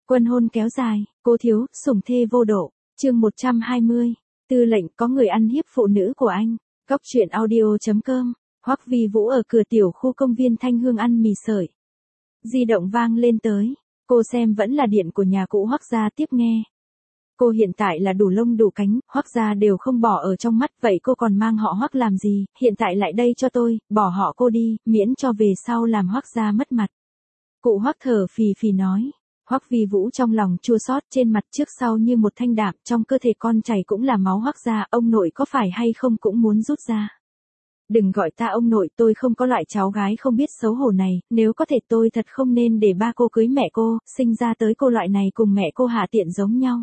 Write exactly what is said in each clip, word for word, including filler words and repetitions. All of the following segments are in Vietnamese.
Quân hôn kéo dài, cố thiếu, sủng thê vô độ, chương một trăm hai mươi, tư lệnh có người ăn hiếp phụ nữ của anh, góc truyện audio.com, Hoắc Vi Vũ ở cửa tiểu khu công viên Thanh Hương ăn mì sợi. Di động vang lên tới, cô xem vẫn là điện của nhà cũ Hoắc gia tiếp nghe. Cô hiện tại là đủ lông đủ cánh, Hoắc gia đều không bỏ ở trong mắt, vậy cô còn mang họ Hoắc làm gì, hiện tại lại đây cho tôi, bỏ họ cô đi, miễn cho về sau làm Hoắc gia mất mặt. Cụ Hoắc thở phì phì nói. Hoắc Vi Vũ trong lòng chua xót, trên mặt trước sau như một thanh đạm, trong cơ thể con chảy cũng là máu Hoắc gia, ông nội có phải hay không cũng muốn rút ra. Đừng gọi ta ông nội, tôi không có loại cháu gái không biết xấu hổ này, nếu có thể tôi thật không nên để ba cô cưới mẹ cô, sinh ra tới cô loại này cùng mẹ cô hạ tiện giống nhau.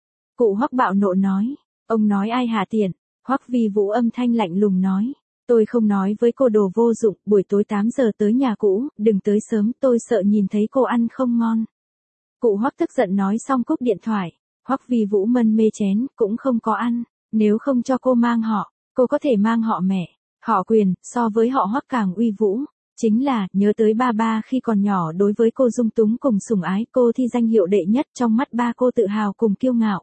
Cụ Hoắc bạo nộ nói, ông nói ai hạ tiện? Hoắc Vi Vũ âm thanh lạnh lùng nói, tôi không nói với cô đồ vô dụng, buổi tối tám giờ tới nhà cũ, đừng tới sớm, tôi sợ nhìn thấy cô ăn không ngon. Cụ Hoắc tức giận nói xong cúp điện thoại, Hoắc Vi Vũ mân mê chén, cũng không có ăn, nếu không cho cô mang họ, cô có thể mang họ mẹ, họ Quyền, so với họ Hoắc càng uy vũ, chính là, nhớ tới ba ba khi còn nhỏ đối với cô dung túng cùng sủng ái, cô thi danh hiệu đệ nhất trong mắt ba cô tự hào cùng kiêu ngạo.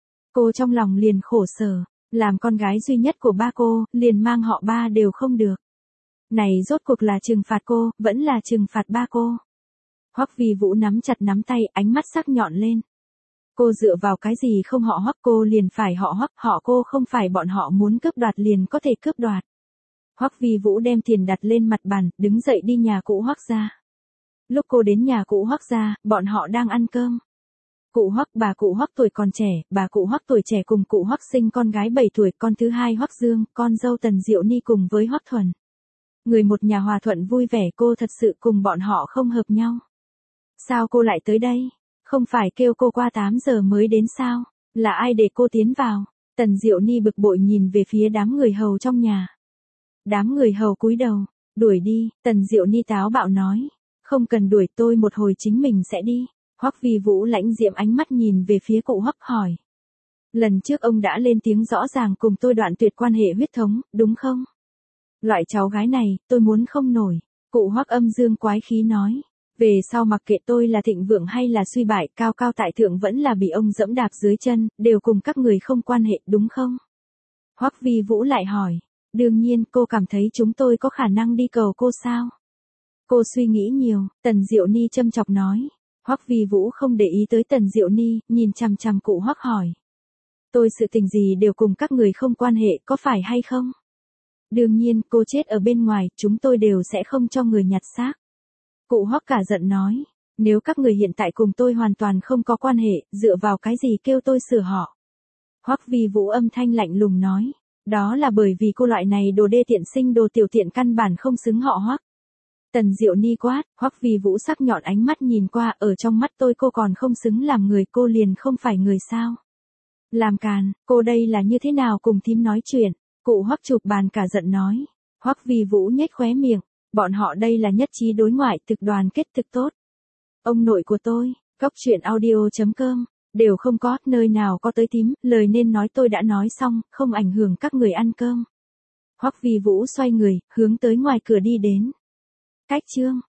Cô trong lòng liền khổ sở, làm con gái duy nhất của ba cô, liền mang họ ba đều không được. Này rốt cuộc là trừng phạt cô, vẫn là trừng phạt ba cô. Hoắc Vi Vũ nắm chặt nắm tay, ánh mắt sắc nhọn lên. Cô dựa vào cái gì không họ Hoắc, cô liền phải họ Hoắc, họ cô không phải bọn họ muốn cướp đoạt liền có thể cướp đoạt. Hoắc Vi Vũ đem tiền đặt lên mặt bàn, đứng dậy đi nhà cũ Hoắc gia. Lúc cô đến nhà cũ Hoắc gia, bọn họ đang ăn cơm. Cụ Hoắc, bà cụ Hoắc tuổi còn trẻ, bà cụ Hoắc tuổi trẻ cùng cụ Hoắc sinh con gái bảy tuổi, con thứ hai Hoắc Dương, con dâu Tần Diệu Ni cùng với Hoắc Thuần. Người một nhà hòa thuận vui vẻ, cô thật sự cùng bọn họ không hợp nhau. Sao cô lại tới đây? Không phải kêu cô qua tám giờ mới đến sao? Là ai để cô tiến vào? Tần Diệu Ni bực bội nhìn về phía đám người hầu trong nhà. Đám người hầu cúi đầu, đuổi đi, Tần Diệu Ni táo bạo nói. Không cần đuổi, tôi một hồi chính mình sẽ đi. Hoắc Vi Vũ lãnh diệm ánh mắt nhìn về phía cụ Hoắc hỏi. Lần trước ông đã lên tiếng rõ ràng cùng tôi đoạn tuyệt quan hệ huyết thống, đúng không? Loại cháu gái này, tôi muốn không nổi. Cụ Hoắc âm dương quái khí nói. Về sau mặc kệ tôi là thịnh vượng hay là suy bại, cao cao tại thượng vẫn là bị ông dẫm đạp dưới chân, đều cùng các người không quan hệ, đúng không? Hoắc Vi Vũ lại hỏi. Đương nhiên, cô cảm thấy chúng tôi có khả năng đi cầu cô sao? Cô suy nghĩ nhiều, Tần Diệu Ni châm chọc nói. Hoắc Vi Vũ không để ý tới Tần Diệu Ni, nhìn chằm chằm cụ Hoắc hỏi. Tôi sự tình gì đều cùng các người không quan hệ, có phải hay không? Đương nhiên, cô chết ở bên ngoài, chúng tôi đều sẽ không cho người nhặt xác. Cụ Hoắc cả giận nói, nếu các người hiện tại cùng tôi hoàn toàn không có quan hệ, dựa vào cái gì kêu tôi sửa họ? Hoắc Vi Vũ âm thanh lạnh lùng nói, đó là bởi vì cô loại này đồ đê tiện sinh đồ tiểu tiện căn bản không xứng họ Hoắc. Tần Diệu Ni quát, Hoắc Vi Vũ sắc nhọn ánh mắt nhìn qua, ở trong mắt tôi cô còn không xứng làm người, cô liền không phải người sao? Làm càn, cô đây là như thế nào cùng thím nói chuyện? Cụ Hoắc chụp bàn cả giận nói. Hoắc Vi Vũ nhếch khóe miệng, bọn họ đây là nhất trí đối ngoại, thực đoàn kết thực tốt. Ông nội của tôi, góc truyện audio.com, đều không có, nơi nào có tới thím, lời nên nói tôi đã nói xong, không ảnh hưởng các người ăn cơm. Hoắc Vi Vũ xoay người, hướng tới ngoài cửa đi đến. Cách chương